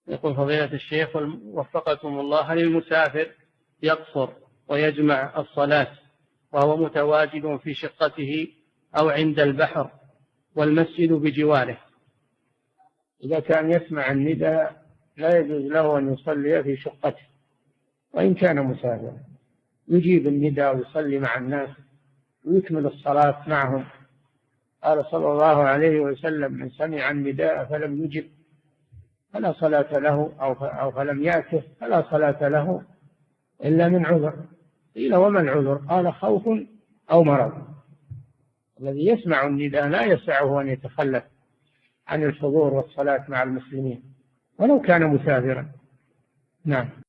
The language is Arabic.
يقول فضيلة الشيخ وفقكم الله: هل المسافر يقصر ويجمع الصلاة وهو متواجد في شقته أو عند البحر والمسجد بجواره؟ إذا كان يسمع النداء لا يجوز له أن يصلي في شقته، وإن كان مسافرا يجيب النداء ويصلي مع الناس ويكمل الصلاة معهم. قال صلى الله عليه وسلم: من سمع النداء فلم يجب فلا صلاة له، أو فلم يأته فلا صلاة له إلا من عذر. قيل: وما العذر؟ قال: خوف أو مرض. الذي يسمع النداء لا يسعه أن يتخلف عن الحضور والصلاة مع المسلمين ولو كان مسافرا. نعم.